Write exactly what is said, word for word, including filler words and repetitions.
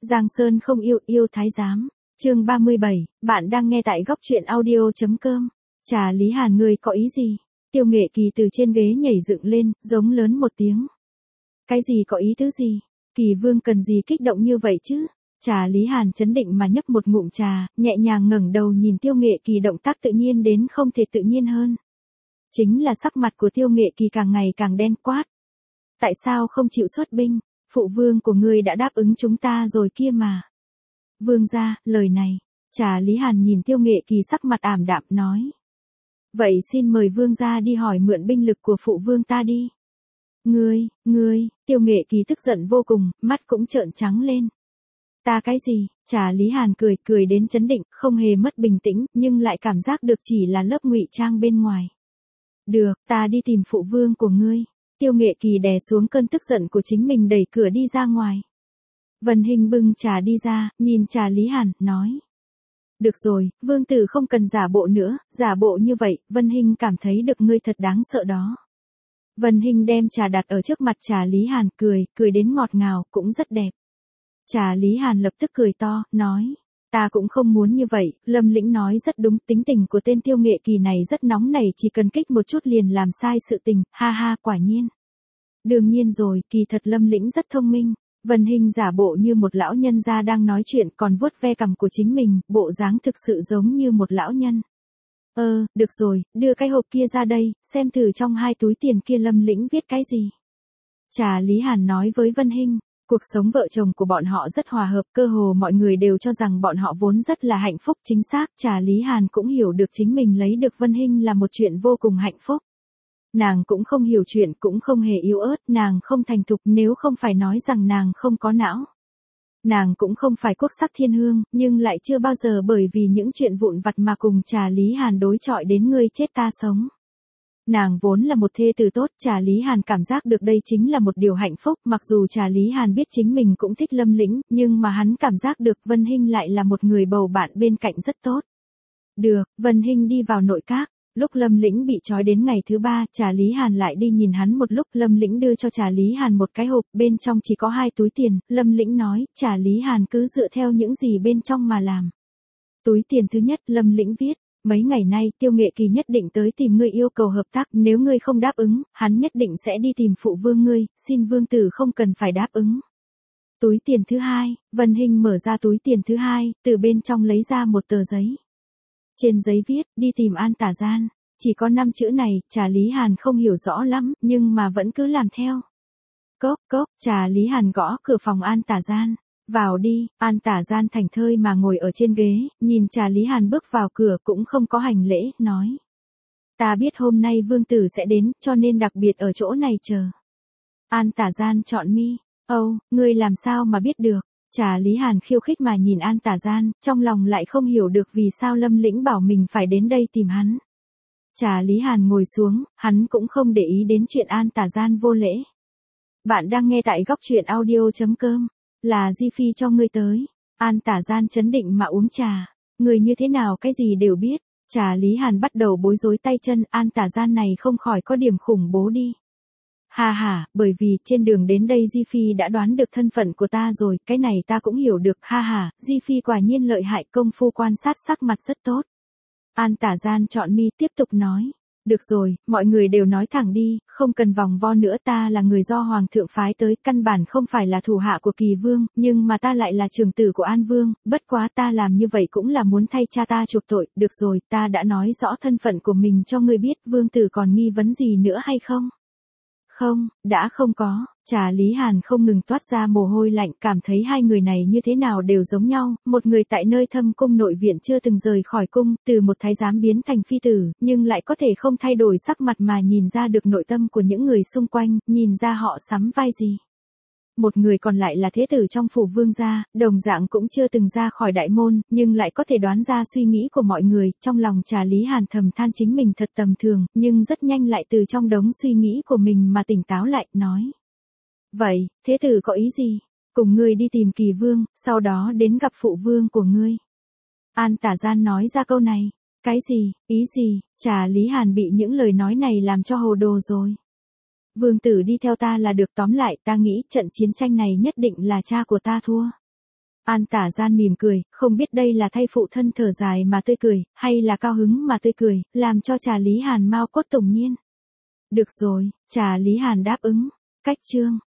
Giang Sơn không yêu, yêu thái giám. Chương ba mươi bảy, bạn đang nghe tại góc truyện audio chấm com. Trà Lý Hàn, ngươi có ý gì? Tiêu Nghệ Kỳ từ trên ghế nhảy dựng lên, giống lớn một tiếng. Cái gì có ý tứ gì? Kỳ Vương cần gì kích động như vậy chứ? Trà Lý Hàn chấn định mà nhấp một ngụm trà, nhẹ nhàng ngẩng đầu nhìn Tiêu Nghệ Kỳ, động tác tự nhiên đến không thể tự nhiên hơn. Chính là sắc mặt của Tiêu Nghệ Kỳ càng ngày càng đen quát. Tại sao không chịu xuất binh? Phụ vương của ngươi đã đáp ứng chúng ta rồi kia mà. Vương gia, lời này. Trà Lý Hàn nhìn Tiêu Nghệ Kỳ sắc mặt ảm đạm nói. Vậy xin mời vương gia đi hỏi mượn binh lực của phụ vương ta đi. Ngươi, ngươi, Tiêu Nghệ Kỳ tức giận vô cùng, mắt cũng trợn trắng lên. Ta cái gì? Trà Lý Hàn cười, cười đến chấn định, không hề mất bình tĩnh, nhưng lại cảm giác được chỉ là lớp ngụy trang bên ngoài. Được, ta đi tìm phụ vương của ngươi. Tiêu Nghệ Kỳ đè xuống cơn tức giận của chính mình, đẩy cửa đi ra ngoài. Vân Hinh bưng trà đi ra, nhìn Trà Lý Hàn, nói. Được rồi, vương tử không cần giả bộ nữa, giả bộ như vậy, Vân Hinh cảm thấy được ngươi thật đáng sợ đó. Vân Hinh đem trà đặt ở trước mặt Trà Lý Hàn, cười, cười đến ngọt ngào, cũng rất đẹp. Trà Lý Hàn lập tức cười to, nói. Ta cũng không muốn như vậy, Lâm Lĩnh nói rất đúng, tính tình của tên Tiêu Nghệ Kỳ này rất nóng nảy, chỉ cần kích một chút liền làm sai sự tình, ha ha, quả nhiên. Đương nhiên rồi, kỳ thật Lâm Lĩnh rất thông minh. Vân Hinh giả bộ như một lão nhân gia đang nói chuyện, còn vuốt ve cằm của chính mình, bộ dáng thực sự giống như một lão nhân. Ơ, được rồi, đưa cái hộp kia ra đây, xem thử trong hai túi tiền kia Lâm Lĩnh viết cái gì. Trà Lý Hàn nói với Vân Hinh. Cuộc sống vợ chồng của bọn họ rất hòa hợp, cơ hồ mọi người đều cho rằng bọn họ vốn rất là hạnh phúc. Chính xác, Trà Lý Hàn cũng hiểu được chính mình lấy được Vân Hinh là một chuyện vô cùng hạnh phúc. Nàng cũng không hiểu chuyện, cũng không hề yếu ớt, nàng không thành thục, nếu không phải nói rằng nàng không có não. Nàng cũng không phải quốc sắc thiên hương, nhưng lại chưa bao giờ bởi vì những chuyện vụn vặt mà cùng Trà Lý Hàn đối chọi đến ngươi chết ta sống. Nàng vốn là một thê tử tốt, Trà Lý Hàn cảm giác được đây chính là một điều hạnh phúc, mặc dù Trà Lý Hàn biết chính mình cũng thích Lâm Lĩnh, nhưng mà hắn cảm giác được Vân Hinh lại là một người bầu bạn bên cạnh rất tốt. Được, Vân Hinh đi vào nội các, lúc Lâm Lĩnh bị trói đến ngày thứ ba, Trà Lý Hàn lại đi nhìn hắn một lúc, Lâm Lĩnh đưa cho Trà Lý Hàn một cái hộp, bên trong chỉ có hai túi tiền, Lâm Lĩnh nói, Trà Lý Hàn cứ dựa theo những gì bên trong mà làm. Túi tiền thứ nhất, Lâm Lĩnh viết. Mấy ngày nay, Tiêu Nghệ Kỳ nhất định tới tìm ngươi yêu cầu hợp tác, nếu ngươi không đáp ứng, hắn nhất định sẽ đi tìm phụ vương ngươi, xin vương tử không cần phải đáp ứng. Túi tiền thứ hai, Vân Hinh mở ra túi tiền thứ hai, từ bên trong lấy ra một tờ giấy. Trên giấy viết, đi tìm An Tả Gian, chỉ có năm chữ này, Trà Lý Hàn không hiểu rõ lắm, nhưng mà vẫn cứ làm theo. Cốc, cốc, Trà Lý Hàn gõ cửa phòng An Tả Gian. Vào đi, An Tả Gian thành thơi mà ngồi ở trên ghế, nhìn Trà Lý Hàn bước vào cửa cũng không có hành lễ, nói. Ta biết hôm nay vương tử sẽ đến, cho nên đặc biệt ở chỗ này chờ. An Tả Gian chọn mi, âu, ngươi làm sao mà biết được? Trà Lý Hàn khiêu khích mà nhìn An Tả Gian, trong lòng lại không hiểu được vì sao Lâm Lĩnh bảo mình phải đến đây tìm hắn. Trà Lý Hàn ngồi xuống, hắn cũng không để ý đến chuyện An Tả Gian vô lễ. Bạn đang nghe tại góc truyện audio chấm com. Là Di Phi cho ngươi tới. An Tả Gian chấn định mà uống trà. Người như thế nào cái gì đều biết. Trà Lý Hàn bắt đầu bối rối tay chân. An Tả Gian này không khỏi có điểm khủng bố đi. Hà hà, bởi vì trên đường đến đây Di Phi đã đoán được thân phận của ta rồi. Cái này ta cũng hiểu được. Ha hà, Di Phi quả nhiên lợi hại, công phu quan sát sắc mặt rất tốt. An Tả Gian chọn mi tiếp tục nói. Được rồi, mọi người đều nói thẳng đi, không cần vòng vo nữa, ta là người do Hoàng thượng phái tới, căn bản không phải là thủ hạ của Kỳ Vương, nhưng mà ta lại là trưởng tử của An Vương, bất quá ta làm như vậy cũng là muốn thay cha ta chuộc tội, được rồi, ta đã nói rõ thân phận của mình cho ngươi biết, vương tử còn nghi vấn gì nữa hay không? Không, đã không có. Trà Lý Hàn không ngừng toát ra mồ hôi lạnh, cảm thấy hai người này như thế nào đều giống nhau, một người tại nơi thâm cung nội viện chưa từng rời khỏi cung, từ một thái giám biến thành phi tử, nhưng lại có thể không thay đổi sắc mặt mà nhìn ra được nội tâm của những người xung quanh, nhìn ra họ sắm vai gì. Một người còn lại là thế tử trong phủ vương gia, đồng dạng cũng chưa từng ra khỏi đại môn, nhưng lại có thể đoán ra suy nghĩ của mọi người, trong lòng Trà Lý Hàn thầm than chính mình thật tầm thường, nhưng rất nhanh lại từ trong đống suy nghĩ của mình mà tỉnh táo lại, nói. Vậy, thế tử có ý gì? Cùng ngươi đi tìm Kỳ Vương, sau đó đến gặp phụ vương của ngươi. An Tả Gian nói ra câu này. Cái gì, ý gì? Trà Lý Hàn bị những lời nói này làm cho hồ đồ rồi. Vương tử đi theo ta là được, tóm lại ta nghĩ trận chiến tranh này nhất định là cha của ta thua. An Tả Gian mỉm cười, không biết đây là thay phụ thân thở dài mà tươi cười, hay là cao hứng mà tươi cười, làm cho Trà Lý Hàn mau cốt tủng nhiên. Được rồi, Trà Lý Hàn đáp ứng. Cách chương